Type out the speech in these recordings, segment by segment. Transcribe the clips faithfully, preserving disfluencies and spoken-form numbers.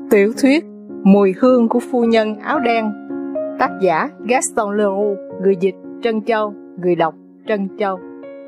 Tiểu thuyết Mùi hương của phu nhân áo đen. Tác giả Gaston Leroux. Người dịch Trân Châu. Người đọc Trân Châu.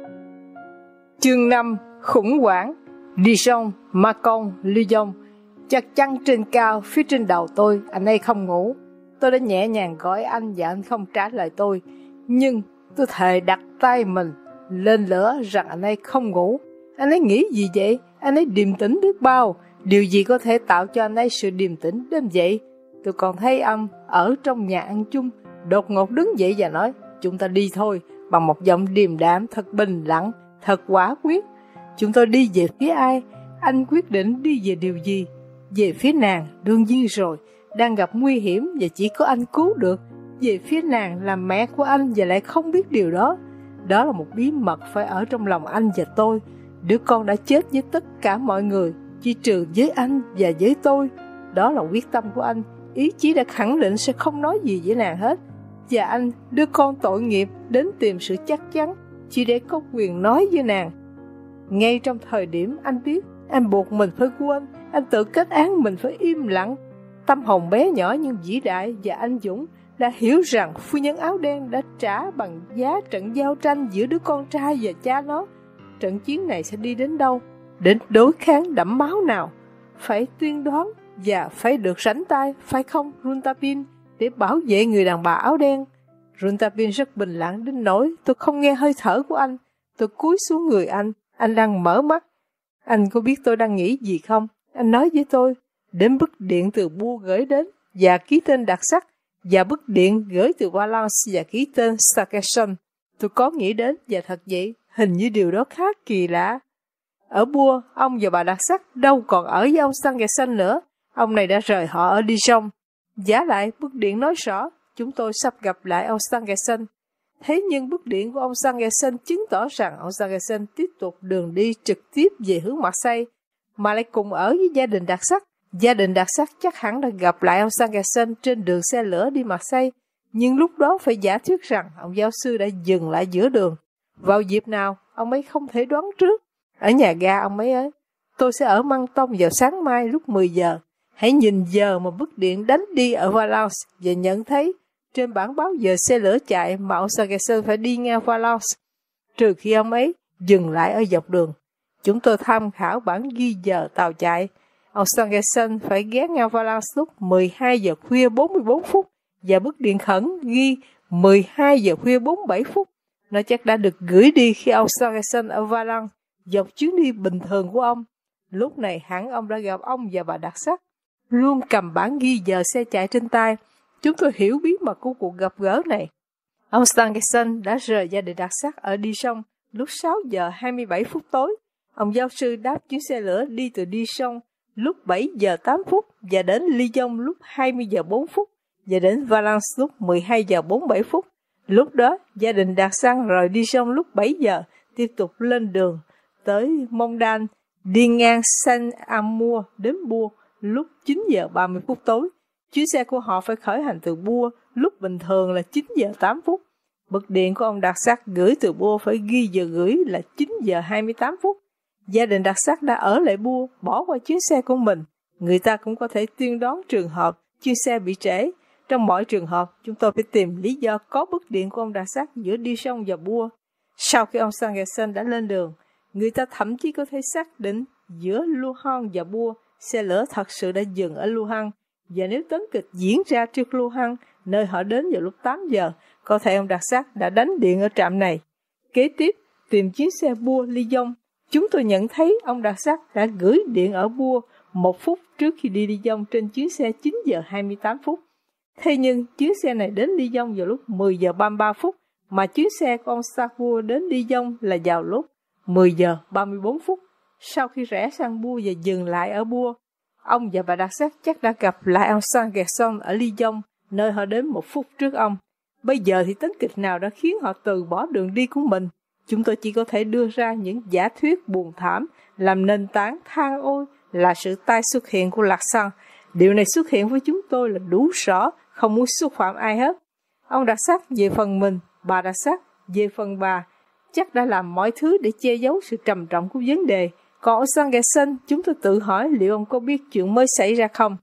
Chương năm. Khủng hoảng. Dijon, Macon, Lyon. Chắc chắn trên cao, phía trên đầu tôi, anh ấy không ngủ. Tôi đã nhẹ nhàng gọi anh và anh không trả lời tôi. Nhưng tôi thề đặt tay mình lên lửa rằng anh ấy không ngủ. Anh ấy nghĩ gì vậy? Anh ấy điềm tĩnh biết bao. Điều gì có thể tạo cho anh ấy sự điềm tĩnh đến vậy? Tôi còn thấy ông ở trong nhà ăn chung đột ngột đứng dậy và nói: "Chúng ta đi thôi", bằng một giọng điềm đạm thật bình lặng, thật quả quyết. Chúng tôi đi về phía ai? Anh quyết định đi về điều gì? Về phía nàng, đương nhiên rồi, đang gặp nguy hiểm và chỉ có anh cứu được. Về phía nàng là mẹ của anh và lại không biết điều đó. Đó là một bí mật phải ở trong lòng anh và tôi. Đứa con đã chết với tất cả mọi người, chỉ trừ với anh và với tôi. Đó là quyết tâm của anh. Ý chí đã khẳng định sẽ không nói gì với nàng hết. Và anh, đứa con tội nghiệp, đến tìm sự chắc chắn chỉ để có quyền nói với nàng. Ngay trong thời điểm anh biết anh buộc mình phải quên, anh tự kết án mình phải im lặng. Tâm hồn bé nhỏ nhưng vĩ đại và anh dũng đã hiểu rằng phu nhân áo đen đã trả bằng giá trận giao tranh giữa đứa con trai và cha nó. Trận chiến này sẽ đi đến đâu? Đến đối kháng đẫm máu nào? Phải tuyên đoán và phải được sánh tay, phải không Rouletabille, để bảo vệ người đàn bà áo đen? Rouletabille rất bình lặng đến nỗi tôi không nghe hơi thở của anh. Tôi cúi xuống người anh, anh đang mở mắt. Anh có biết tôi đang nghĩ gì không? Anh nói với tôi, đến bức điện từ Bua gửi đến và ký tên đặc sắc, và bức điện gửi từ Valence và ký tên Sarkisson. Tôi có nghĩ đến, và thật vậy, hình như điều đó khá kỳ lạ. Ở Bua, ông và bà đặc sắc đâu còn ở với ông Sarkisson nữa. Ông này đã rời họ ở Dijon. Giả lại, bức điện nói rõ, chúng tôi sắp gặp lại ông Sarkisson. Thế nhưng bức điện của ông Sarkisson chứng tỏ rằng ông Sarkisson tiếp tục đường đi trực tiếp về hướng Marseille, mà lại cùng ở với gia đình đặc sắc. Gia đình đặc sắc chắc hẳn đã gặp lại ông Sarkisson trên đường xe lửa đi Marseille, nhưng lúc đó phải giả thuyết rằng ông giáo sư đã dừng lại giữa đường. Vào dịp nào, ông ấy không thể đoán trước. Ở nhà ga ông ấy ấy, tôi sẽ ở Menton vào sáng mai lúc mười giờ. Hãy nhìn giờ mà bức điện đánh đi ở Valence và nhận thấy trên bảng báo giờ xe lửa chạy mà ông Sarkisson phải đi ngang Valence, trừ khi ông ấy dừng lại ở dọc đường. Chúng tôi tham khảo bản ghi giờ tàu chạy. Ông Sarkisson phải ghé ngang Valence lúc mười hai giờ khuya bốn mươi bốn phút và bức điện khẩn ghi mười hai giờ khuya bốn mươi bảy phút. Nó chắc đã được gửi đi khi ông Sarkisson ở Valence dọc chuyến đi bình thường của ông. Lúc này hẳn ông đã gặp ông và bà đặc sắc, luôn cầm bản ghi giờ xe chạy trên tay. Chúng tôi hiểu bí mật của cuộc gặp gỡ này. Ông Sarkisson đã rời gia đình đặc sắc ở Dijon lúc sáu giờ hai mươi bảy phút tối. Ông giáo sư đáp chuyến xe lửa đi từ Dijon lúc bảy giờ tám phút và đến Lyon lúc hai mươi giờ bốn phút và đến Valence lúc mười hai giờ bốn mươi bảy phút. Lúc đó, gia đình đặc sắc rời Dijon lúc bảy giờ, tiếp tục lên đường tới Mondane, đi ngang Saint-Amour đến Bua lúc chín giờ ba mươi phút tối. Chuyến xe của họ phải khởi hành từ Bua lúc bình thường là chín giờ tám phút. Bức điện của ông đặc sắc gửi từ Bua phải ghi giờ gửi là chín giờ hai mươi tám phút. Gia đình đặc sắc đã ở lại Bua, bỏ qua chuyến xe của mình. Người ta cũng có thể tuyên đoán trường hợp chuyến xe bị trễ. Trong mọi trường hợp, chúng tôi phải tìm lý do có bức điện của ông đặc sắc giữa Dijon và Bua. Sau khi ông Sarkisson đã lên đường, người ta thậm chí có thể xác định giữa Luhan và Bua, xe lửa thật sự đã dừng ở Luhan. Và nếu tấn kịch diễn ra trước Luhan, nơi họ đến vào lúc tám giờ, có thể ông đặc sắc đã đánh điện ở trạm này. Kế tiếp, tìm chuyến xe Bua Lyon. Chúng tôi nhận thấy ông đặc sắc đã gửi điện ở Bua một phút trước khi đi Lyon trên chuyến xe chín giờ hai mươi tám phút. Thế nhưng chuyến xe này đến Lyon vào lúc mười giờ ba mươi ba phút, mà chuyến xe của ông Sarkozy đến Lyon là vào lúc mười giờ ba mươi bốn phút. Sau khi rẽ sang Bua và dừng lại ở Bua, ông và bà đặc sắc chắc đã gặp lại ông Sarkisson ở Lyon, nơi họ đến một phút trước ông. Bây giờ thì tấn kịch nào đã khiến họ từ bỏ đường đi của mình? Chúng tôi chỉ có thể đưa ra những giả thuyết buồn thảm làm nền tảng than ôi là sự tái xuất hiện của Lạc Sang. Điều này xuất hiện với chúng tôi là đủ rõ, không muốn xúc phạm ai hết. Ông đặc sắc về phần mình, bà đặc sắc về phần bà, chắc đã làm mọi thứ để che giấu sự trầm trọng của vấn đề. Còn ở Sarkisson, chúng tôi tự hỏi liệu ông có biết chuyện mới xảy ra không?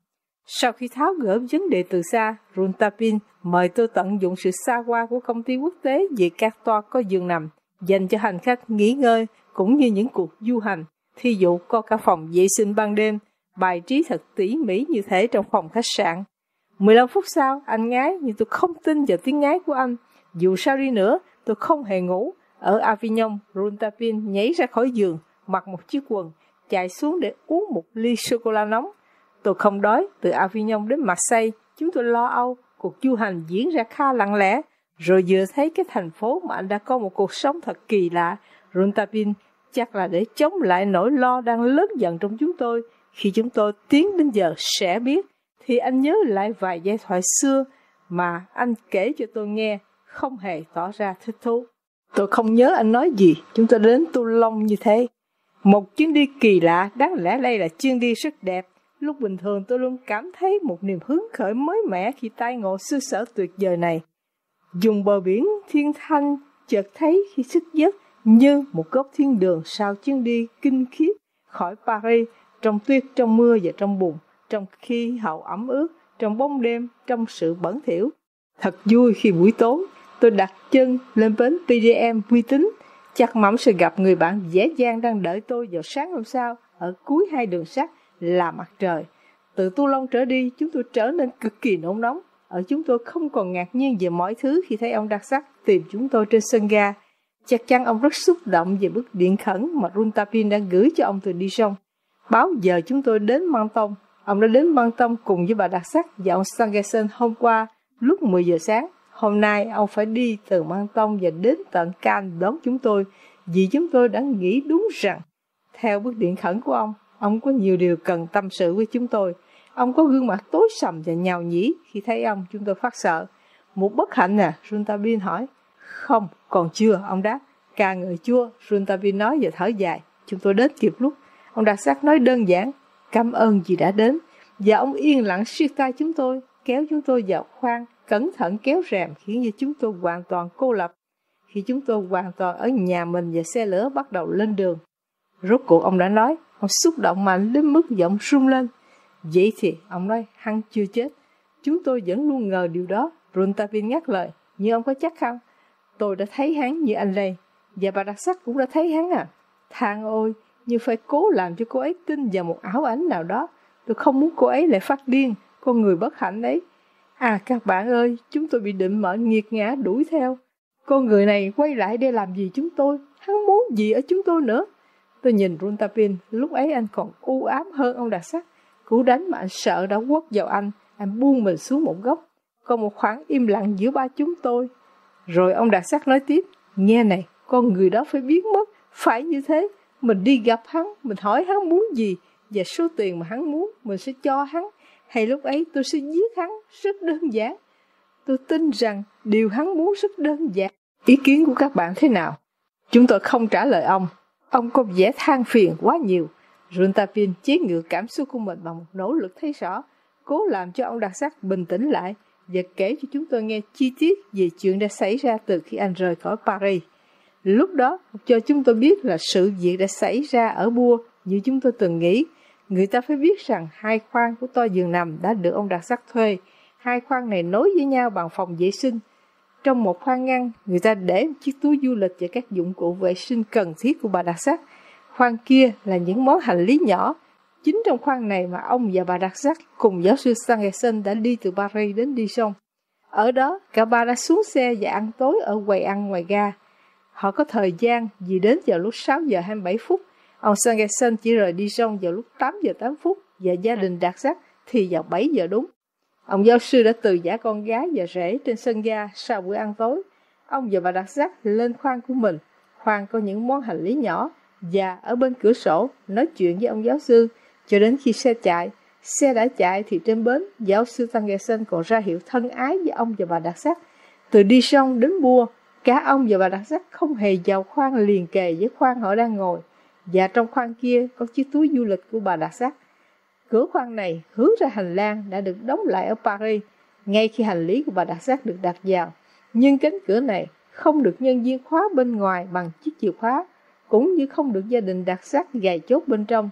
Sau khi tháo gỡ vấn đề từ xa, Runtapin mời tôi tận dụng sự xa hoa của công ty quốc tế về các toa có giường nằm dành cho hành khách nghỉ ngơi cũng như những cuộc du hành. Thí dụ có cả phòng vệ sinh ban đêm, bài trí thật tỉ mỉ như thể trong phòng khách sạn. mười lăm phút sau, anh ngái nhưng tôi không tin vào tiếng ngái của anh. Dù sao đi nữa, tôi không hề ngủ. Ở Avignon, Runtapin nhảy ra khỏi giường, mặc một chiếc quần, chạy xuống để uống một ly sô-cô-la nóng. Tôi không đói. Từ Avignon đến Marseille, chúng tôi lo âu. Cuộc du hành diễn ra khá lặng lẽ. Rồi vừa thấy cái thành phố mà anh đã có một cuộc sống thật kỳ lạ. Runtapin chắc là để chống lại nỗi lo đang lớn dần trong chúng tôi. Khi chúng tôi tiến đến giờ sẽ biết, thì anh nhớ lại vài giai thoại xưa mà anh kể cho tôi nghe, không hề tỏ ra thích thú. Tôi không nhớ anh nói gì. Chúng tôi đến Toulon như thế. Một chuyến đi kỳ lạ, đáng lẽ đây là chuyến đi rất đẹp. Lúc bình thường tôi luôn cảm thấy một niềm hứng khởi mới mẻ khi tai ngộ xứ sở tuyệt vời này. Dùng bờ biển thiên thanh chợt thấy khi thức giấc như một góc thiên đường sau chuyến đi kinh khiếp khỏi Paris, trong tuyết, trong mưa và trong bùn, trong khí hậu ẩm ướt, trong bóng đêm, trong sự bẩn thỉu. Thật vui khi buổi tối tôi đặt chân lên bến pê đê em uy tín, chắc mẩm sẽ gặp người bạn dễ dàng đang đợi tôi vào sáng hôm sau ở cuối hai đường sắt là mặt trời. Từ Toulon trở đi, chúng tôi trở nên cực kỳ nôn nóng. Ở chúng tôi không còn ngạc nhiên về mọi thứ khi thấy ông đặc sắc tìm chúng tôi trên sân ga. Chắc chắn ông rất xúc động về bức điện khẩn mà Runtapin đã gửi cho ông từ Dijon. Báo giờ chúng tôi đến Menton. Ông đã đến Menton cùng với bà đặc sắc và ông Stangerson hôm qua lúc mười giờ sáng. Hôm nay ông phải đi từ Menton và đến tận Cannes đón chúng tôi, vì chúng tôi đã nghĩ đúng rằng, theo bức điện khẩn của ông, ông có nhiều điều cần tâm sự với chúng tôi. Ông có gương mặt tối sầm và nhào nhĩ. Khi thấy ông, chúng tôi phát sợ. Một bất hạnh à? Runtapin hỏi. Không, còn chưa, ông đáp. Ca ngợi Chúa, Runtapin nói và thở dài. Chúng tôi đến kịp lúc. Ông đặc sắc nói đơn giản, cảm ơn vì đã đến. Và ông yên lặng siết tay chúng tôi, kéo chúng tôi vào khoang, cẩn thận kéo rèm, khiến cho chúng tôi hoàn toàn cô lập. Khi chúng tôi hoàn toàn ở nhà mình và xe lửa bắt đầu lên đường. Rốt cuộc ông đã nói, ông xúc động mạnh đến mức giọng rung lên. Vậy thì, ông nói, hắn chưa chết. Chúng tôi vẫn luôn ngờ điều đó. Runtapin ngắt lời, nhưng ông có chắc không? Tôi đã thấy hắn như anh đây, và bà đặc sắc cũng đã thấy hắn à. Thang ôi, nhưng phải cố làm cho cô ấy tin vào một ảo ảnh nào đó. Tôi không muốn cô ấy lại phát điên, con người bất hạnh đấy. À các bạn ơi, chúng tôi bị định mệnh nghiệt ngã đuổi theo. Con người này quay lại để làm gì chúng tôi? Hắn muốn gì ở chúng tôi nữa? Tôi nhìn Runtapin, lúc ấy anh còn u ám hơn ông đặc sắc. Cú đánh mà anh sợ đã quất vào anh, anh buông mình xuống một góc. Còn một khoảng im lặng giữa ba chúng tôi. Rồi ông đặc sắc nói tiếp, nghe này, con người đó phải biến mất, phải như thế. Mình đi gặp hắn, mình hỏi hắn muốn gì, và số tiền mà hắn muốn, mình sẽ cho hắn. Hay lúc ấy tôi sẽ giết hắn, rất đơn giản. Tôi tin rằng điều hắn muốn rất đơn giản. Ý kiến của các bạn thế nào? Chúng tôi không trả lời ông. Ông có vẻ than phiền quá nhiều. Runtapin chế ngự cảm xúc của mình bằng một nỗ lực thấy rõ, cố làm cho ông đặc sắc bình tĩnh lại và kể cho chúng tôi nghe chi tiết về chuyện đã xảy ra từ khi anh rời khỏi Paris. Lúc đó, cho chúng tôi biết là sự việc đã xảy ra ở Bua như chúng tôi từng nghĩ. Người ta phải biết rằng hai khoang của toa giường nằm đã được ông đặc sắc thuê. Hai khoang này nối với nhau bằng phòng vệ sinh. Trong một khoang ngăn, người ta để một chiếc túi du lịch và các dụng cụ vệ sinh cần thiết của bà đặc sắc. Khoang kia là những món hành lý nhỏ. Chính trong khoang này mà ông và bà đặc sắc cùng giáo sư Stangerson đã đi từ Paris đến Dijon. Ở đó, cả ba đã xuống xe và ăn tối ở quầy ăn ngoài ga. Họ có thời gian vì đến vào lúc sáu giờ hai mươi bảy phút. Ông Stangerson chỉ rời Dijon vào lúc tám giờ tám phút và gia đình đặc sắc thì vào bảy giờ đúng. Ông giáo sư đã từ giã con gái và rể trên sân ga sau bữa ăn tối. Ông và bà đặc sắc lên khoang của mình. Khoang có những món hành lý nhỏ và ở bên cửa sổ nói chuyện với ông giáo sư cho đến khi xe chạy. Xe đã chạy thì trên bến, giáo sư Stangerson còn ra hiệu thân ái với ông và bà đặc sắc. Từ Dijon đến Bua, cả ông và bà đặc sắc không hề vào khoang liền kề với khoang họ đang ngồi. Và trong khoang kia có chiếc túi du lịch của bà đặc sắc. Cửa khoang này hướng ra hành lang đã được đóng lại ở Paris, ngay khi hành lý của bà đặc sắc được đặt vào. Nhưng cánh cửa này không được nhân viên khóa bên ngoài bằng chiếc chìa khóa, cũng như không được gia đình đặc sắc gài chốt bên trong.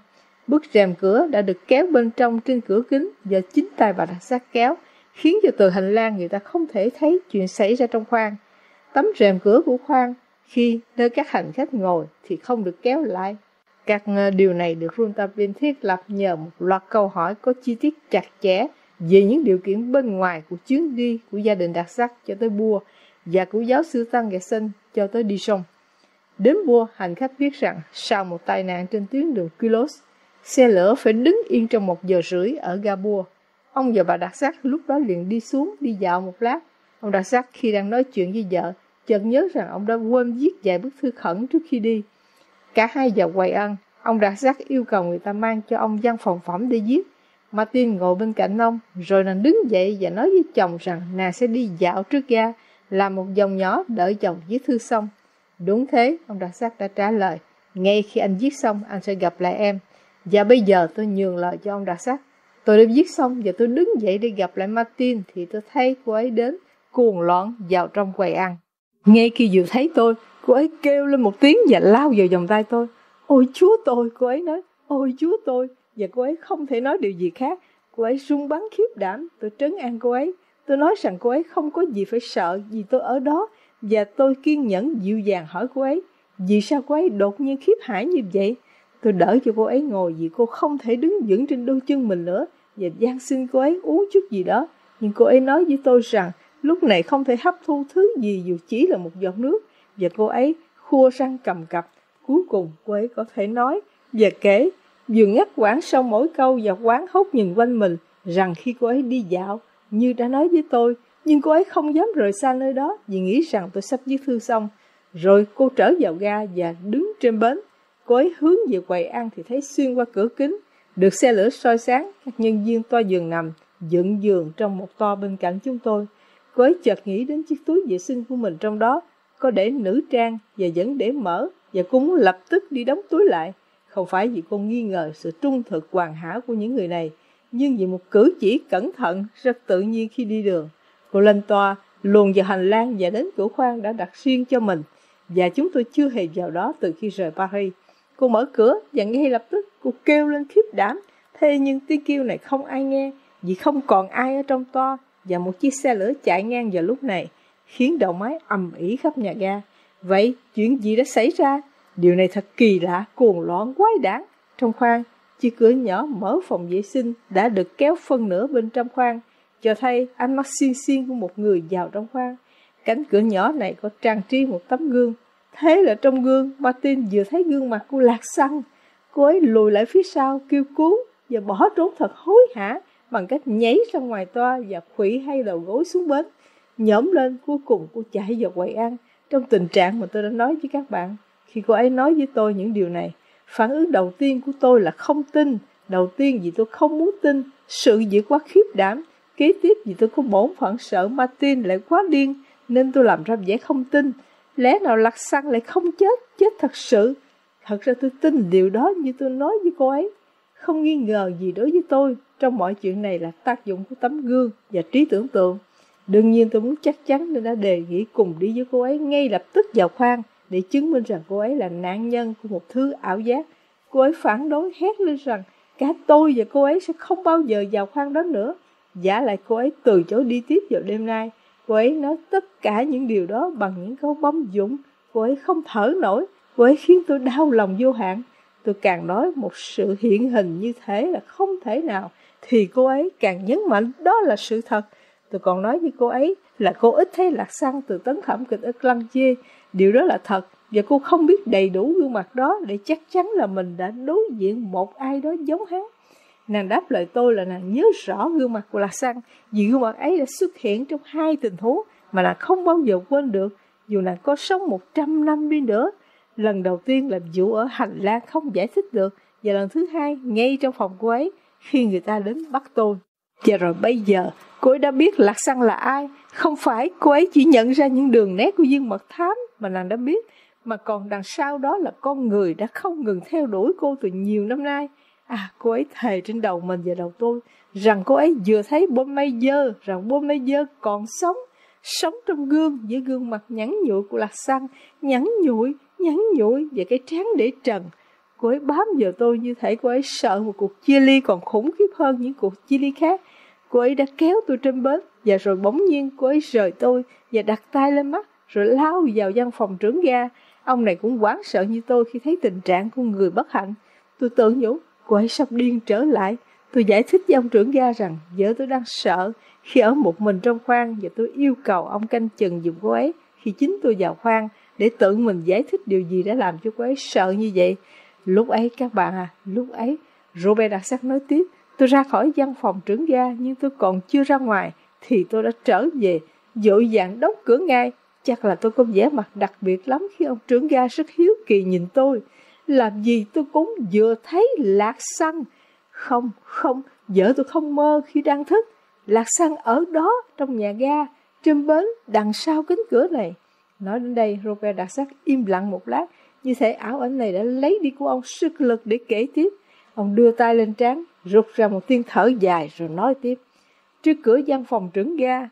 Bức rèm cửa đã được kéo bên trong trên cửa kính do chính tay bà Đặc Sắc kéo, khiến cho từ hành lang người ta không thể thấy chuyện xảy ra trong khoang. Tấm rèm cửa của khoang khi nơi các hành khách ngồi thì không được kéo lại. Các điều này được Rontabline thiết lập nhờ một loạt câu hỏi có chi tiết chặt chẽ về những điều kiện bên ngoài của chuyến đi của gia đình Đặc Sắc cho tới Bua và của giáo sư Stangerson cho tới Dijon. Đến Bua, hành khách biết rằng sau một tai nạn trên tuyến đường Culos, xe lửa phải đứng yên trong một giờ rưỡi ở ga Bua. Ông và bà Đặc Sắc lúc đó liền đi xuống đi dạo một lát. Ông Đặc Sắc khi đang nói chuyện với vợ, chợt nhớ rằng ông đã quên viết vài bức thư khẩn trước khi đi. Cả hai vào quầy ăn, ông Đặc Sắc yêu cầu người ta mang cho ông văn phòng phẩm để viết. Martin ngồi bên cạnh ông, rồi nàng đứng dậy và nói với chồng rằng nàng sẽ đi dạo trước ga, làm một vòng nhỏ đợi chồng viết thư xong. Đúng thế, ông Đặc Sắc đã trả lời, ngay khi anh viết xong anh sẽ gặp lại em. Và bây giờ tôi nhường lời cho ông Đặc Sắc. Tôi đã viết xong và tôi đứng dậy để gặp lại Martin thì tôi thấy cô ấy đến, cuồng loạn vào trong quầy ăn. Ngay khi vừa thấy tôi, cô ấy kêu lên một tiếng và lao vào vòng tay tôi. Ôi chúa tôi, cô ấy nói, ôi chúa tôi. Và cô ấy không thể nói điều gì khác. Cô ấy run bắn khiếp đảm. Tôi trấn an cô ấy. Tôi nói rằng cô ấy không có gì phải sợ vì tôi ở đó. Và tôi kiên nhẫn dịu dàng hỏi cô ấy, vì sao cô ấy đột nhiên khiếp hãi như vậy? Tôi đỡ cho cô ấy ngồi vì cô không thể đứng vững trên đôi chân mình nữa, và van xin cô ấy uống chút gì đó. Nhưng cô ấy nói với tôi rằng lúc này không thể hấp thu thứ gì dù chỉ là một giọt nước, và cô ấy khua răng cầm cập. Cuối cùng cô ấy có thể nói và kể, vừa ngắt quãng sau mỗi câu và quán hốt nhìn quanh mình, rằng khi cô ấy đi dạo, như đã nói với tôi, nhưng cô ấy không dám rời xa nơi đó vì nghĩ rằng tôi sắp viết thư xong. Rồi cô trở vào ga và đứng trên bến. Cô ấy hướng về quầy ăn thì thấy xuyên qua cửa kính, được xe lửa soi sáng, các nhân viên toa giường nằm, dựng giường trong một toa bên cạnh chúng tôi. Cô ấy chợt nghĩ đến chiếc túi vệ sinh của mình trong đó, có để nữ trang và vẫn để mở, và cô muốn lập tức đi đóng túi lại. Không phải vì cô nghi ngờ sự trung thực hoàn hảo của những người này, nhưng vì một cử chỉ cẩn thận rất tự nhiên khi đi đường. Cô lên toa, luồn vào hành lang và đến cửa khoang đã đặt riêng cho mình, và chúng tôi chưa hề vào đó từ khi rời Paris. Cô mở cửa và ngay lập tức cô kêu lên khiếp đảm. Thế nhưng tiếng kêu này không ai nghe, vì không còn ai ở trong toa, và một chiếc xe lửa chạy ngang vào lúc này, khiến đầu máy ầm ĩ khắp nhà ga. Vậy chuyện gì đã xảy ra? Điều này thật kỳ lạ, cuồng loạn, quái đản. Trong khoang, chiếc cửa nhỏ mở phòng vệ sinh đã được kéo phân nửa bên trong khoang, cho thấy ánh mắt xiên xiên của một người vào trong khoang. Cánh cửa nhỏ này có trang trí một tấm gương. Thế là trong gương, Martin vừa thấy gương mặt của Lạc Xăng. Cô ấy lùi lại phía sau, kêu cứu và bỏ trốn thật hối hả bằng cách nhảy ra ngoài toa và khuỵu hai đầu gối xuống bến. Nhổm lên, cuối cùng cô chạy vào quầy ăn trong tình trạng mà tôi đã nói với các bạn. Khi cô ấy nói với tôi những điều này, phản ứng đầu tiên của tôi là không tin. Đầu tiên vì tôi không muốn tin, sự việc quá khiếp đảm. Kế tiếp vì tôi có bổn phận sợ Martin lại quá điên, nên tôi làm ra vẻ không tin. Lẽ nào Lạc Xăng lại không chết, chết thật sự? Thật ra tôi tin điều đó như tôi nói với cô ấy. Không nghi ngờ gì đối với tôi, trong mọi chuyện này là tác dụng của tấm gương và trí tưởng tượng. Đương nhiên tôi muốn chắc chắn nên đã đề nghị cùng đi với cô ấy ngay lập tức vào khoang để chứng minh rằng cô ấy là nạn nhân của một thứ ảo giác. Cô ấy phản đối hét lên rằng cả tôi và cô ấy sẽ không bao giờ vào khoang đó nữa. Giả lại cô ấy từ chối đi tiếp vào đêm nay. Cô ấy nói tất cả những điều đó bằng những câu bấm dụng. Cô ấy không thở nổi. Cô ấy khiến tôi đau lòng vô hạn. Tôi càng nói một sự hiện hình như thế là không thể nào, thì cô ấy càng nhấn mạnh đó là sự thật. Tôi còn nói với cô ấy là cô ít thấy Lạc Xăng từ tấn thẩm kịch ở Clantier. Điều đó là thật, và cô không biết đầy đủ gương mặt đó để chắc chắn là mình đã đối diện một ai đó giống hắn. Nàng đáp lời tôi là nàng nhớ rõ gương mặt của Lạc Xăng, vì gương mặt ấy đã xuất hiện trong hai tình huống mà nàng không bao giờ quên được, dù nàng có sống một trăm năm đi nữa. Lần đầu tiên là vụ ở hành lang không giải thích được, và lần thứ hai ngay trong phòng cô ấy khi người ta đến bắt tôi. Và rồi bây giờ cô ấy đã biết Lạc Xăng là ai. Không phải cô ấy chỉ nhận ra những đường nét của Dương Mật Thám mà nàng đã biết, mà còn đằng sau đó là con người đã không ngừng theo đuổi cô từ nhiều năm nay. À, cô ấy thề trên đầu mình và đầu tôi rằng cô ấy vừa thấy Baudelaire, rằng Baudelaire còn sống, sống trong gương với gương mặt nhẵn nhụi của Lạc Xăng, nhẵn nhụi, nhẵn nhụi và cái trán để trần. Cô ấy bám vào tôi như thể cô ấy sợ một cuộc chia ly còn khủng khiếp hơn những cuộc chia ly khác. Cô ấy đã kéo tôi trên bến, và rồi bỗng nhiên cô ấy rời tôi và đặt tay lên mắt, rồi lao vào văn phòng trưởng ga. Ông này cũng hoảng sợ như tôi khi thấy tình trạng của người bất hạnh. Tôi tự nhủ, cô ấy sắp điên trở lại. Tôi giải thích với ông trưởng ga rằng vợ tôi đang sợ khi ở một mình trong khoang, và tôi yêu cầu ông canh chừng giùm cô ấy khi chính tôi vào khoang, để tự mình giải thích điều gì đã làm cho cô ấy sợ như vậy. Lúc ấy các bạn à, lúc ấy, Robert đặc sắc nói tiếp, tôi ra khỏi văn phòng trưởng ga, nhưng tôi còn chưa ra ngoài thì tôi đã trở về, vội vàng đóng cửa ngay. Chắc là tôi có vẻ mặt đặc biệt lắm khi ông trưởng ga rất hiếu kỳ nhìn tôi. Làm gì tôi cũng vừa thấy Lạc Xăng. Không, không, vợ tôi không mơ khi đang thức. Lạc Xăng ở đó trong nhà ga, trên bến, đằng sau cánh cửa này. Nói đến đây, Robert đặc sắc im lặng một lát, như thể ảo ảnh này đã lấy đi của ông sức lực để kể tiếp. Ông đưa tay lên trán, rút ra một tiếng thở dài rồi nói tiếp. Trước cửa văn phòng trưởng ga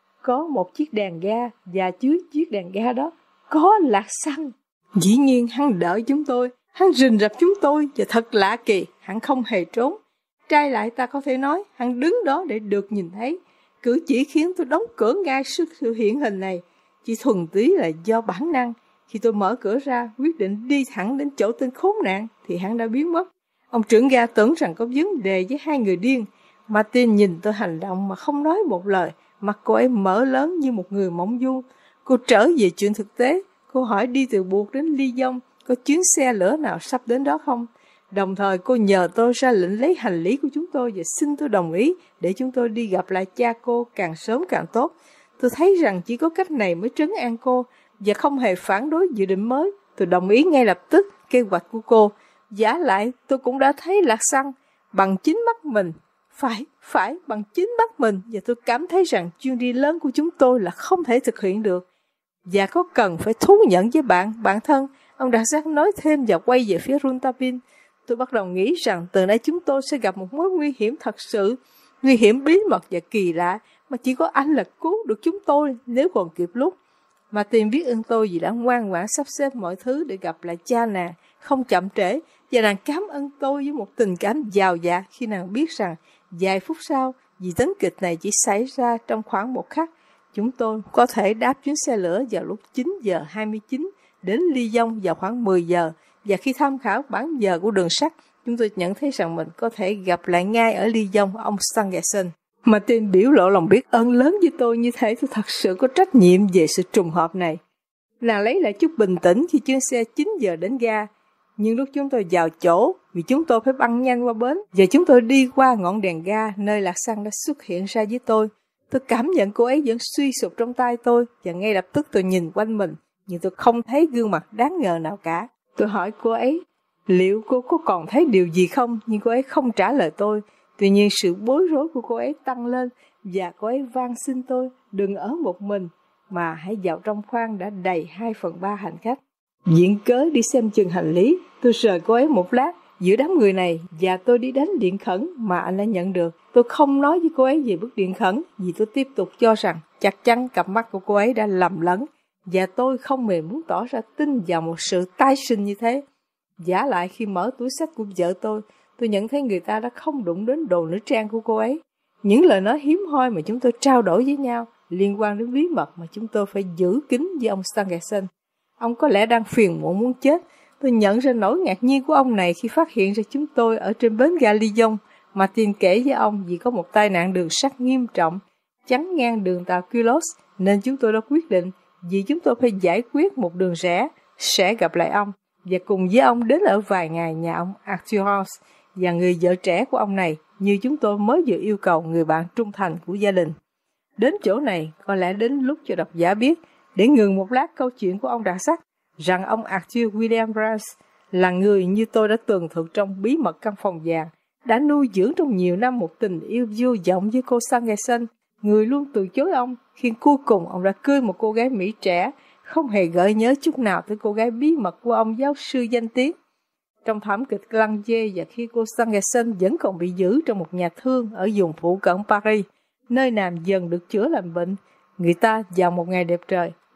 có một chiếc đèn ga, và dưới chiếc đèn ga đó có Lạc Xăng. Dĩ nhiên hắn đợi chúng tôi, hắn rình rập chúng tôi, và thật lạ kỳ, hắn không hề trốn. Trai lại ta có thể nói, hắn đứng đó để được nhìn thấy. Cử chỉ khiến tôi đóng cửa ngay trước sự hiện hình này. Chỉ thuần túy là do bản năng. Khi tôi mở cửa ra, quyết định đi thẳng đến chỗ tên khốn nạn, thì hắn đã biến mất. Ông trưởng ga tưởng rằng có vấn đề với hai người điên. Martin nhìn tôi hành động mà không nói một lời. Mặt cô ấy mở lớn như một người mộng du. Cô trở về chuyện thực tế. Cô hỏi đi từ Buộc đến Lyon có chuyến xe lửa nào sắp đến đó không. Đồng thời cô nhờ tôi ra lệnh lấy hành lý của chúng tôi và xin tôi đồng ý để chúng tôi đi gặp lại cha cô càng sớm càng tốt. Tôi thấy rằng chỉ có cách này mới trấn an cô và không hề phản đối dự định mới. Tôi đồng ý ngay lập tức kế hoạch của cô. Giả lại tôi cũng đã thấy Lạc Xăng bằng chính mắt mình. Phải, phải, bằng chính mắt mình, và tôi cảm thấy rằng chuyến đi lớn của chúng tôi là không thể thực hiện được. Và có cần phải thú nhận với bạn, bạn thân, ông đặc giác nói thêm và quay về phía Runtapin. Tôi bắt đầu nghĩ rằng từ nay chúng tôi sẽ gặp một mối nguy hiểm thật sự, nguy hiểm bí mật và kỳ lạ, mà chỉ có anh là cứu được chúng tôi nếu còn kịp lúc. Mà tìm biết ơn tôi vì đã ngoan ngoãn sắp xếp mọi thứ để gặp lại cha nàng, không chậm trễ, và nàng cảm ơn tôi với một tình cảm giàu dạt khi nàng biết rằng vài phút sau, vì tấn kịch này chỉ xảy ra trong khoảng một khắc, chúng tôi có thể đáp chuyến xe lửa vào lúc chín giờ hai mươi chín đến Lyon vào khoảng mười giờ, và khi tham khảo bản giờ của đường sắt, chúng tôi nhận thấy rằng mình có thể gặp lại ngay ở Lyon ông Stangerson. Martin biểu lộ lòng biết ơn lớn với tôi, như thể tôi thật sự có trách nhiệm về sự trùng hợp này. Nàng lấy lại chút bình tĩnh khi chuyến xe chín giờ đến ga. Nhưng lúc chúng tôi vào chỗ, vì chúng tôi phải băng nhanh qua bến, và chúng tôi đi qua ngọn đèn ga nơi Lạc Xăng đã xuất hiện ra với tôi. Tôi cảm nhận cô ấy vẫn suy sụp trong tay tôi, và ngay lập tức tôi nhìn quanh mình, nhưng tôi không thấy gương mặt đáng ngờ nào cả. Tôi hỏi cô ấy, liệu cô có còn thấy điều gì không, nhưng cô ấy không trả lời tôi. Tuy nhiên sự bối rối của cô ấy tăng lên, và cô ấy van xin tôi đừng ở một mình, mà hãy vào trong khoang đã đầy hai phần ba hành khách. Viện cớ đi xem chừng hành lý, tôi rời cô ấy một lát giữa đám người này, và tôi đi đánh điện khẩn mà anh đã nhận được. Tôi không nói với cô ấy về bức điện khẩn, vì tôi tiếp tục cho rằng chắc chắn cặp mắt của cô ấy đã lầm lẫn, và tôi không hề muốn tỏ ra tin vào một sự tái sinh như thế. Giả lại khi mở túi xách của vợ tôi, tôi nhận thấy người ta đã không đụng đến đồ nữ trang của cô ấy. Những lời nói hiếm hoi mà chúng tôi trao đổi với nhau liên quan đến bí mật mà chúng tôi phải giữ kín với ông Stangerson. Ông có lẽ đang phiền muộn muốn chết. Tôi nhận ra nỗi ngạc nhiên của ông này khi phát hiện ra chúng tôi ở trên bến ga Lyon. Martin kể với ông vì có một tai nạn đường sắt nghiêm trọng chắn ngang đường tàu Culos, nên chúng tôi đã quyết định vì chúng tôi phải giải quyết một đường rẽ sẽ gặp lại ông, và cùng với ông đến ở vài ngày nhà ông Arthur House và người vợ trẻ của ông này, như chúng tôi mới vừa yêu cầu người bạn trung thành của gia đình. Đến chỗ này có lẽ đến lúc cho độc giả biết, để ngừng một lát câu chuyện của ông đặc sắc, rằng ông Arthur William Brown là người như tôi đã tường thuật trong bí mật căn phòng vàng, đã nuôi dưỡng trong nhiều năm một tình yêu vô vọng với cô Stangerson, người luôn từ chối ông, khiến cuối cùng ông đã cưới một cô gái Mỹ trẻ, không hề gợi nhớ chút nào tới cô gái bí mật của ông giáo sư danh tiếng. Trong thảm kịch Lange, và khi cô Stangerson vẫn còn bị giữ trong một nhà thương ở vùng phụ cận Paris, nơi nàng dần được chữa lành bệnh, người ta vào một ngày đẹp trời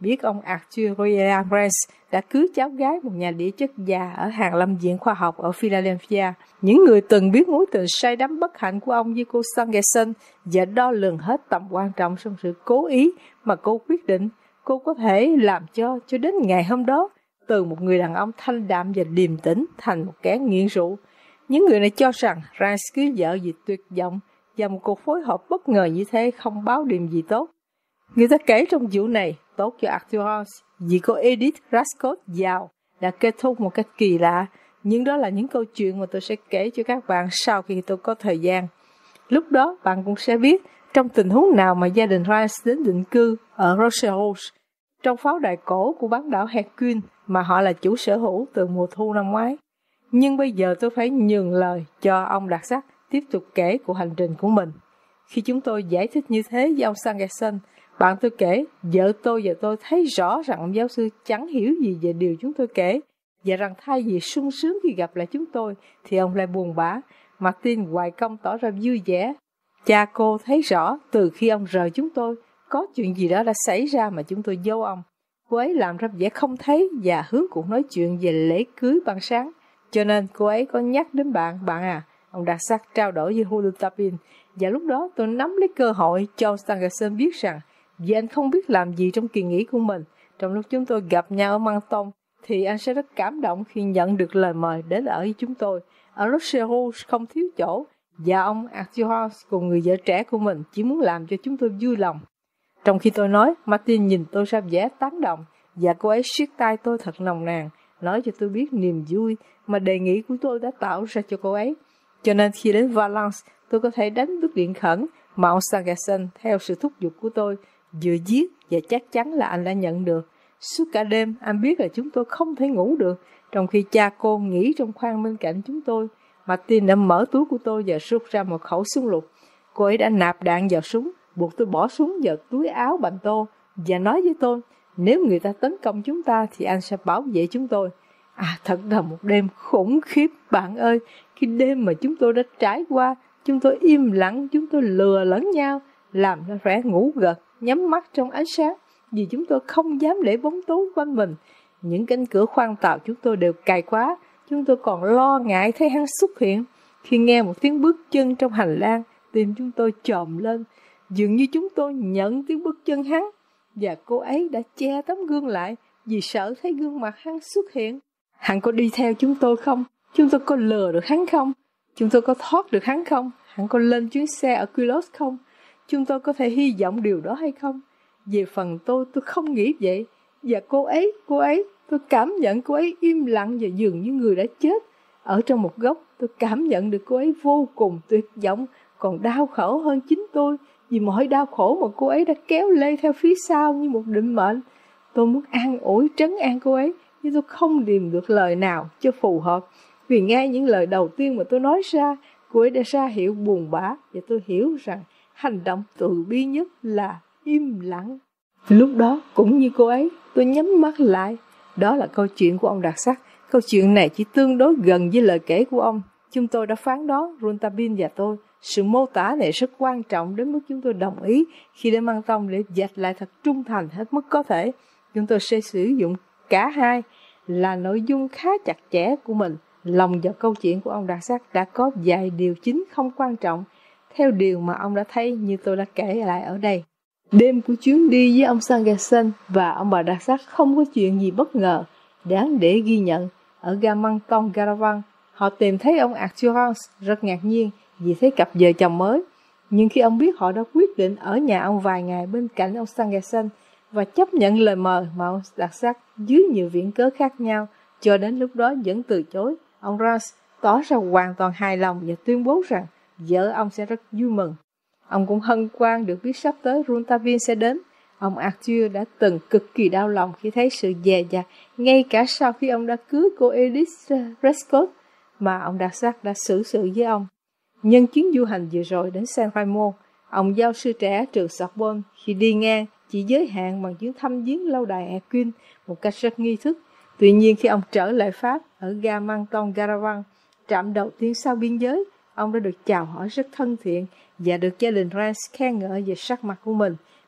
biết ông Arthur William Rance đã cưới cháu gái một nhà địa chất gia ở hàng lâm viện khoa học ở Philadelphia. Những người từng biết mối tình say đắm bất hạnh của ông với cô Stangerson và đo lường hết tầm quan trọng trong sự cố ý mà cô quyết định cô có thể làm cho cho đến ngày hôm đó, từ một người đàn ông thanh đạm và điềm tĩnh thành một kẻ nghiện rượu. Những người này cho rằng Rance cưới vợ vì tuyệt vọng, và một cuộc phối hợp bất ngờ như thế không báo điểm gì tốt. Người ta kể trong vụ này tốt cho Arthur Rance vì cô Edith Rascott giàu đã kết thúc một cách kỳ lạ, nhưng đó là những câu chuyện mà tôi sẽ kể cho các bạn sau khi tôi có thời gian. Lúc đó bạn cũng sẽ biết trong tình huống nào mà gia đình Rance đến định cư ở Rochelle trong pháo đài cổ của bán đảo Hercules mà họ là chủ sở hữu từ mùa thu năm ngoái. Nhưng bây giờ tôi phải nhường lời cho ông đặc sắc tiếp tục kể cuộc hành trình của mình. Khi chúng tôi giải thích như thế với ông Stangerson, bạn tôi kể, vợ tôi và tôi thấy rõ rằng ông giáo sư chẳng hiểu gì về điều chúng tôi kể, và rằng thay vì sung sướng khi gặp lại chúng tôi, thì ông lại buồn bã. Martin hoài công tỏ ra vui vẻ. Cha cô thấy rõ từ khi ông rời chúng tôi, có chuyện gì đó đã xảy ra mà chúng tôi giấu ông. Cô ấy làm ra vẻ không thấy và hướng cuộc nói chuyện về lễ cưới ban sáng. Cho nên cô ấy có nhắc đến bạn, bạn à, ông đặc sắc trao đổi với Hulu Tapin. Và lúc đó tôi nắm lấy cơ hội cho Stangerson biết rằng vì anh không biết làm gì trong kỳ nghỉ của mình. Trong lúc chúng tôi gặp nhau ở Manton, thì anh sẽ rất cảm động khi nhận được lời mời đến ở với chúng tôi. Ở Rochelle không thiếu chỗ, và ông Arthur cùng người vợ trẻ của mình chỉ muốn làm cho chúng tôi vui lòng. Trong khi tôi nói, Martin nhìn tôi ra vẻ tán đồng, và cô ấy siết tay tôi thật nồng nàn, nói cho tôi biết niềm vui mà đề nghị của tôi đã tạo ra cho cô ấy. Cho nên khi đến Valence, tôi có thể đánh bức điện khẩn mà ông Stangerson theo sự thúc giục của tôi vừa viết, và chắc chắn là anh đã nhận được. Suốt cả đêm, anh biết là chúng tôi không thể ngủ được, trong khi cha cô nghỉ trong khoang bên cạnh chúng tôi. Martin đã mở túi của tôi và rút ra một khẩu súng lục. Cô ấy đã nạp đạn vào súng, buộc tôi bỏ súng vào túi áo bành tô, và nói với tôi, nếu người ta tấn công chúng ta thì anh sẽ bảo vệ chúng tôi. À, thật là một đêm khủng khiếp bạn ơi. Khi đêm mà chúng tôi đã trải qua, chúng tôi im lặng, chúng tôi lừa lẫn nhau, làm ra vẻ ngủ gật, nhắm mắt trong ánh sáng, vì chúng tôi không dám để bóng tối quanh mình. Những cánh cửa khoang tàu chúng tôi đều cài khóa, chúng tôi còn lo ngại thấy hắn xuất hiện. Khi nghe một tiếng bước chân trong hành lang, tim chúng tôi chồm lên, dường như chúng tôi nhận tiếng bước chân hắn, và cô ấy đã che tấm gương lại vì sợ thấy gương mặt hắn xuất hiện. Hắn có đi theo chúng tôi không? Chúng tôi có lừa được hắn không? Chúng tôi có thoát được hắn không? Hắn có lên chuyến xe ở Quillos không? Chúng tôi có thể hy vọng điều đó hay không? Về phần tôi, tôi không nghĩ vậy. Và cô ấy, cô ấy, tôi cảm nhận cô ấy im lặng và dường như người đã chết. Ở trong một góc, tôi cảm nhận được cô ấy vô cùng tuyệt vọng, còn đau khổ hơn chính tôi, vì mọi đau khổ mà cô ấy đã kéo lê theo phía sau như một định mệnh. Tôi muốn an ủi trấn an cô ấy, nhưng tôi không tìm được lời nào cho phù hợp, vì ngay những lời đầu tiên mà tôi nói ra, cô ấy đã ra hiệu buồn bã, và tôi hiểu rằng hành động từ bi nhất là im lặng. Lúc đó, cũng như cô ấy, tôi nhắm mắt lại. Đó là câu chuyện của ông đặc sắc. Câu chuyện này chỉ tương đối gần với lời kể của ông. Chúng tôi đã phán đoán, Rontabin và tôi, sự mô tả này rất quan trọng đến mức chúng tôi đồng ý khi đến Măng Tông để dạch lại thật trung thành hết mức có thể. Chúng tôi sẽ sử dụng cả hai là nội dung khá chặt chẽ của mình. Lòng vào câu chuyện của ông đặc sắc đã có vài điều chính không quan trọng, theo điều mà ông đã thấy như tôi đã kể lại ở đây. Đêm của chuyến đi với ông Stangerson và ông bà đặc sắc không có chuyện gì bất ngờ đáng để ghi nhận. Ở ga Măng Tông Caravan, họ tìm thấy ông Arthur Rance rất ngạc nhiên vì thấy cặp vợ chồng mới. Nhưng khi ông biết họ đã quyết định ở nhà ông vài ngày bên cạnh ông Stangerson và chấp nhận lời mời mà ông đặc sắc dưới nhiều viện cớ khác nhau, cho đến lúc đó vẫn từ chối, ông Rance tỏ ra hoàn toàn hài lòng và tuyên bố rằng vợ ông sẽ rất vui mừng. Ông cũng hân hoan được biết sắp tới Rontabin sẽ đến. Ông Arthur đã từng cực kỳ đau lòng khi thấy sự dè dặt, ngay cả sau khi ông đã cưới cô Edith Prescott mà ông đặc sắc đã xử sự với ông. Nhân chuyến du hành vừa rồi đến San Remo, ông giáo sư trẻ trường Sorbonne khi đi ngang chỉ giới hạn bằng chuyến thăm viếng lâu đài Hercules một cách rất nghi thức. Tuy nhiên khi ông trở lại Pháp ở ga Manton Caravan, trạm đầu tiên sau biên giới, ông đã được chào hỏi rất thân thiện và được gia đình Rance khen ngợi về sắc mặt của mình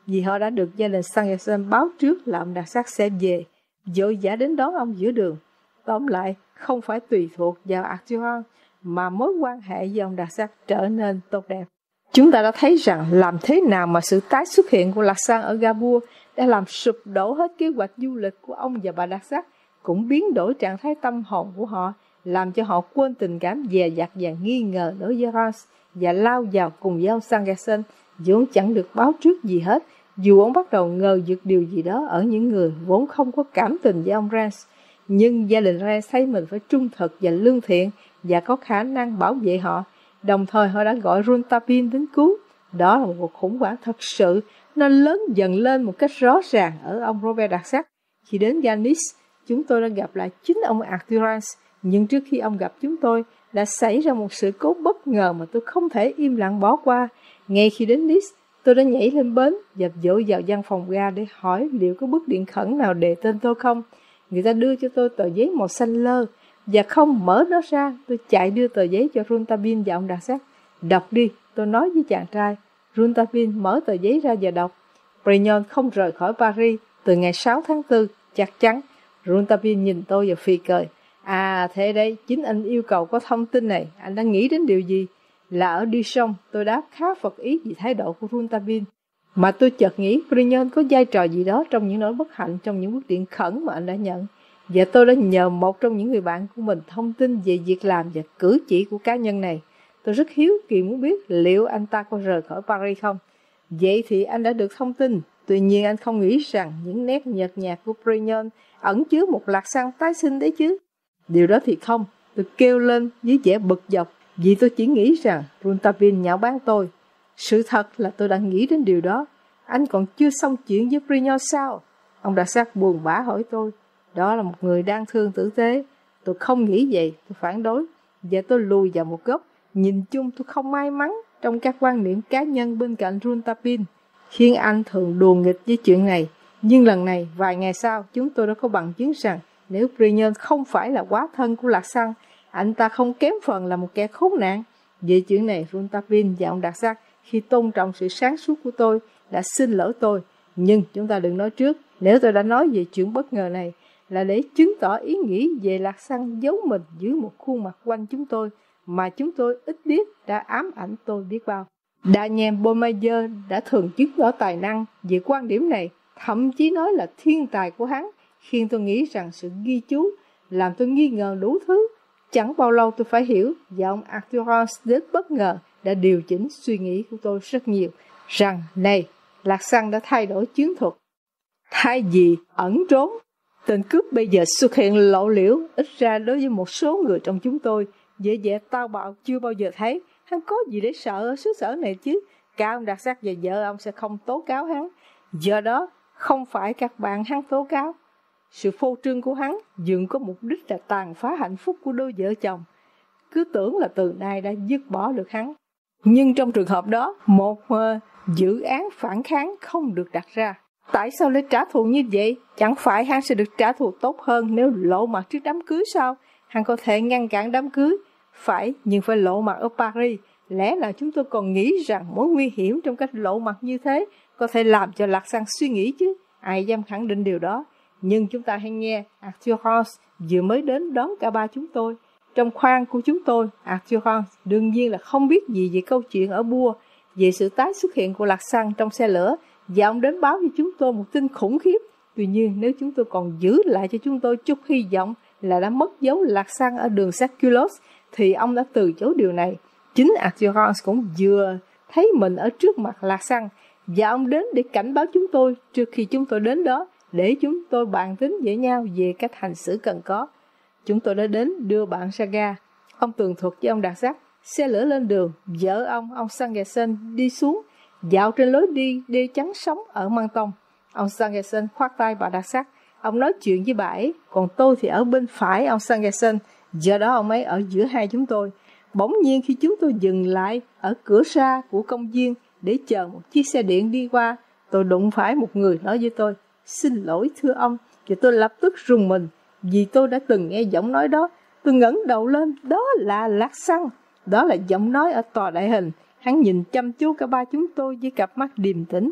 vì họ đã được gia đình Sangerson báo trước là ông Đặc Sắc sẽ về, vội vã đến đón ông giữa đường. Tóm lại, không phải tùy thuộc vào Arthur, mà mối quan hệ với ông Đặc Sắc trở nên tốt đẹp. Chúng ta đã thấy rằng làm thế nào mà sự tái xuất hiện của Lạc Sang ở Gabua đã làm sụp đổ hết kế hoạch du lịch của ông và bà Đặc Sắc, cũng biến đổi trạng thái tâm hồn của họ, làm cho họ quên tình cảm dè dặt và nghi ngờ đối với Rance và lao vào cùng với ông Sangerson, vốn chẳng được báo trước gì hết, dù ông bắt đầu ngờ vực điều gì đó ở những người vốn không có cảm tình với ông Rance. Nhưng gia đình Rance thấy mình phải trung thực và lương thiện và có khả năng bảo vệ họ. Đồng thời họ đã gọi Runtapin đến cứu. Đó là một cuộc khủng hoảng thật sự, nó lớn dần lên một cách rõ ràng ở ông Robert Đặc Sắc. Khi đến Ganis, chúng tôi đã gặp lại chính ông Arthur Rance, nhưng trước khi ông gặp chúng tôi, đã xảy ra một sự cố bất ngờ mà tôi không thể im lặng bỏ qua. Ngay khi đến Nice, tôi đã nhảy lên bến và vội vào văn phòng ga để hỏi liệu có bức điện khẩn nào đề tên tôi không. Người ta đưa cho tôi tờ giấy màu xanh lơ, và không mở nó ra, tôi chạy đưa tờ giấy cho Runtapin và ông Đặc Sắc. Đọc đi, tôi nói với chàng trai. Runtapin mở tờ giấy ra và đọc. Brignon không rời khỏi Paris từ ngày sáu tháng tư, chắc chắn. Runtapin nhìn tôi và phì cười. À, thế đây, chính anh yêu cầu có thông tin này. Anh đang nghĩ đến điều gì? Là ở Dijon, tôi đáp khá phật ý vì thái độ của Runtapin. Mà tôi chợt nghĩ Brignon có vai trò gì đó trong những nỗi bất hạnh trong những bức điện khẩn mà anh đã nhận. Và tôi đã nhờ một trong những người bạn của mình thông tin về việc làm và cử chỉ của cá nhân này. Tôi rất hiếu kỳ muốn biết liệu anh ta có rời khỏi Paris không. Vậy thì anh đã được thông tin. Tuy nhiên anh không nghĩ rằng những nét nhợt nhạt của Brignon ẩn chứa một Lạc Sang tái sinh đấy chứ. Điều đó thì không. Tôi kêu lên với vẻ bực dọc, vì tôi chỉ nghĩ rằng Runtapin nhạo báng tôi. Sự thật là tôi đã nghĩ đến điều đó. Anh còn chưa xong chuyện với Brignon sao? Ông Đặc Sắc buồn bã hỏi tôi. Đó là một người đang thương tử tế. Tôi không nghĩ vậy, tôi phản đối. Và tôi lùi vào một góc. Nhìn chung tôi không may mắn trong các quan niệm cá nhân bên cạnh Runtapin, khiến anh thường đùa nghịch với chuyện này. Nhưng lần này, vài ngày sau, chúng tôi đã có bằng chứng rằng nếu Brignon không phải là quá thân của Lạc Sang, anh ta không kém phần là một kẻ khốn nạn. Về chuyện này, Runtapin và ông Đặc Sắc, khi tôn trọng sự sáng suốt của tôi, đã xin lỗi tôi. Nhưng chúng ta đừng nói trước, nếu tôi đã nói về chuyện bất ngờ này, là để chứng tỏ ý nghĩ về Lạc Sang giấu mình dưới một khuôn mặt quanh chúng tôi, mà chúng tôi ít biết đã ám ảnh tôi biết bao. Daniel Baudemayer đã thường chứng tỏ tài năng về quan điểm này, thậm chí nói là thiên tài của hắn, khiến tôi nghĩ rằng sự ghi chú làm tôi nghi ngờ đủ thứ. Chẳng bao lâu tôi phải hiểu, và ông Arthur Rance đến bất ngờ đã điều chỉnh suy nghĩ của tôi rất nhiều, rằng này, Lạc Sang đã thay đổi chiến thuật. Thay vì ẩn trốn, tên cướp bây giờ xuất hiện lộ liễu, ít ra đối với một số người trong chúng tôi, dễ dễ tao bạo chưa bao giờ thấy. Hắn có gì để sợ ở xứ sở này chứ? Cả ông Đặc Sắc và vợ ông sẽ không tố cáo hắn. Do đó, không phải các bạn hắn tố cáo. Sự phô trương của hắn dường có mục đích là tàn phá hạnh phúc của đôi vợ chồng. Cứ tưởng là từ nay đã dứt bỏ được hắn. Nhưng trong trường hợp đó, một uh, dự án phản kháng không được đặt ra. Tại sao lại trả thù như vậy? Chẳng phải hắn sẽ được trả thù tốt hơn nếu lộ mặt trước đám cưới sao? Hắn có thể ngăn cản đám cưới. Phải, nhưng phải lộ mặt ở Paris. Lẽ là chúng tôi còn nghĩ rằng mối nguy hiểm trong cách lộ mặt như thế có thể làm cho Lạc Sang suy nghĩ chứ. Ai dám khẳng định điều đó. Nhưng chúng ta hãy nghe, Arthur Rance vừa mới đến đón cả ba chúng tôi. Trong khoang của chúng tôi, Arthur Rance đương nhiên là không biết gì về câu chuyện ở Bua, về sự tái xuất hiện của Lạc Sang trong xe lửa, và ông đến báo cho chúng tôi một tin khủng khiếp. Tuy nhiên, nếu chúng tôi còn giữ lại cho chúng tôi chút hy vọng là đã mất dấu Lạc Sang ở đường Saculos, thì ông đã từ chối điều này. Chính Arthur Rance cũng vừa thấy mình ở trước mặt Lạc Sang, và ông đến để cảnh báo chúng tôi trước khi chúng tôi đến đó, để chúng tôi bàn tính với nhau về cách hành xử cần có. Chúng tôi đã đến đưa bạn ra ga. Ông tường thuật với ông Đặc Sắc. Xe lửa lên đường, vợ ông, ông Sangerson đi xuống, dạo trên lối đi đê chắn sóng ở Menton. Ông Sangerson khoát tay bà Đặc Sắc. Ông nói chuyện với bà ấy, còn tôi thì ở bên phải ông Sangerson. Do đó ông ấy ở giữa hai chúng tôi. Bỗng nhiên khi chúng tôi dừng lại ở cửa ra của công viên để chờ một chiếc xe điện đi qua, tôi đụng phải một người nói với tôi, xin lỗi thưa ông, và tôi lập tức rùng mình, vì tôi đã từng nghe giọng nói đó. Tôi ngẩng đầu lên, đó là Lạc Sang. Đó là giọng nói ở tòa đại hình. Hắn nhìn chăm chú cả ba chúng tôi với cặp mắt điềm tĩnh.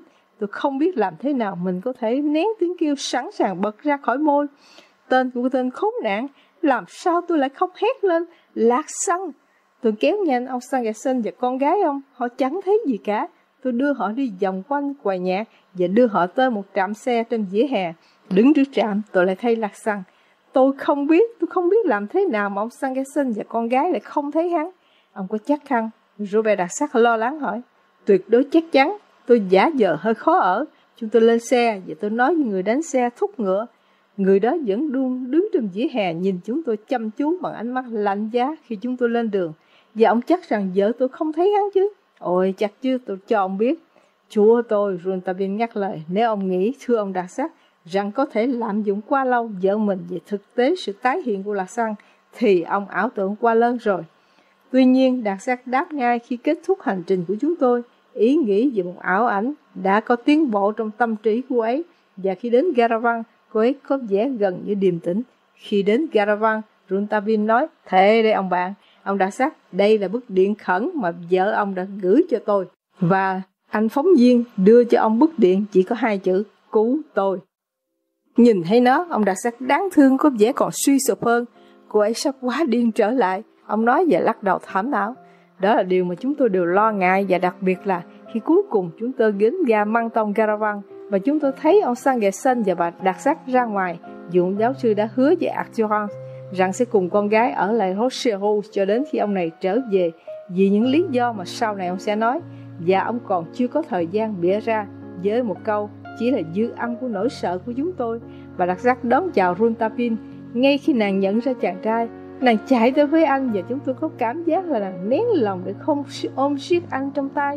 Tôi không biết làm thế nào mình có thể nén tiếng kêu sẵn sàng bật ra khỏi môi. Tên của tên khốn nạn, làm sao tôi lại không hét lên, Lạc Xăng. Tôi kéo nhanh ông Stangerson và con gái ông, họ chẳng thấy gì cả. Tôi đưa họ đi vòng quanh quầy nhạc và đưa họ tới một trạm xe trên vỉa hè. Đứng trước trạm, tôi lại thấy Lạc Xăng. Tôi không biết, tôi không biết làm thế nào mà ông Stangerson và con gái lại không thấy hắn. Ông có chắc không? Robert đặc sắc lo lắng hỏi. Tuyệt đối chắc chắn. Tôi giả vờ hơi khó ở. Chúng tôi lên xe và tôi nói với người đánh xe thúc ngựa. Người đó vẫn luôn đứng trên vỉa hè nhìn chúng tôi chăm chú bằng ánh mắt lạnh giá khi chúng tôi lên đường. Và ông chắc rằng vợ tôi không thấy hắn chứ. Ôi chắc chứ, tôi cho ông biết. Chúa tôi, Rouletabille ngắt lời, nếu ông nghĩ, thưa ông đặc sắc, rằng có thể lạm dụng quá lâu vợ mình về thực tế sự tái hiện của Lạc Xăng, thì ông ảo tưởng quá lớn rồi. Tuy nhiên, đặc sắc đáp ngay khi kết thúc hành trình của chúng tôi, ý nghĩ về một ảo ảnh đã có tiến bộ trong tâm trí cô ấy, và khi đến Garavan, cô ấy có vẻ gần như điềm tĩnh. Khi đến Garavan, Rouletabille nói, thế đây ông bạn, ông đặc sắc, đây là bức điện khẩn mà vợ ông đã gửi cho tôi. Và anh phóng viên đưa cho ông bức điện chỉ có hai chữ, cứu tôi. Nhìn thấy nó, ông đặc sắc đáng thương có vẻ còn suy sụp hơn. Cô ấy sắp quá điên trở lại. Ông nói và lắc đầu thảm não. Đó là điều mà chúng tôi đều lo ngại, và đặc biệt là khi cuối cùng chúng tôi đến ga Menton Garavan và chúng tôi thấy ông Stangerson và bà đặc sắc ra ngoài. Dũng giáo sư đã hứa với Arthur rằng sẽ cùng con gái ở lại Rochereau cho đến khi ông này trở về, vì những lý do mà sau này ông sẽ nói, và ông còn chưa có thời gian bịa ra với một câu chỉ là dư âm của nỗi sợ của chúng tôi. Bà đặc sắc đón chào Rouletabille. Ngay khi nàng nhận ra chàng trai, nàng chạy tới với anh, và chúng tôi có cảm giác là nàng nén lòng để không ôm siết anh trong tay.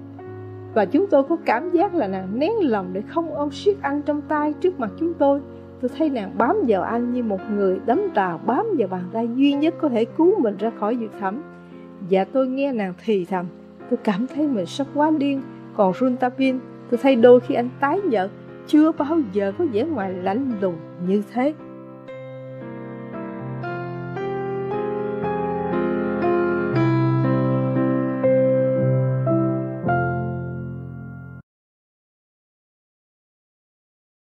Và chúng tôi có cảm giác là nàng nén lòng để không ôm siết anh trong tay trước mặt chúng tôi. Tôi thấy nàng bám vào anh như một người đắm tàu bám vào bàn tay duy nhất có thể cứu mình ra khỏi vực thẳm. Và tôi nghe nàng thì thầm, tôi cảm thấy mình sắp quá điên. Còn Rouletabille, tôi thấy đôi khi anh tái nhợt, chưa bao giờ có vẻ ngoài lạnh lùng như thế.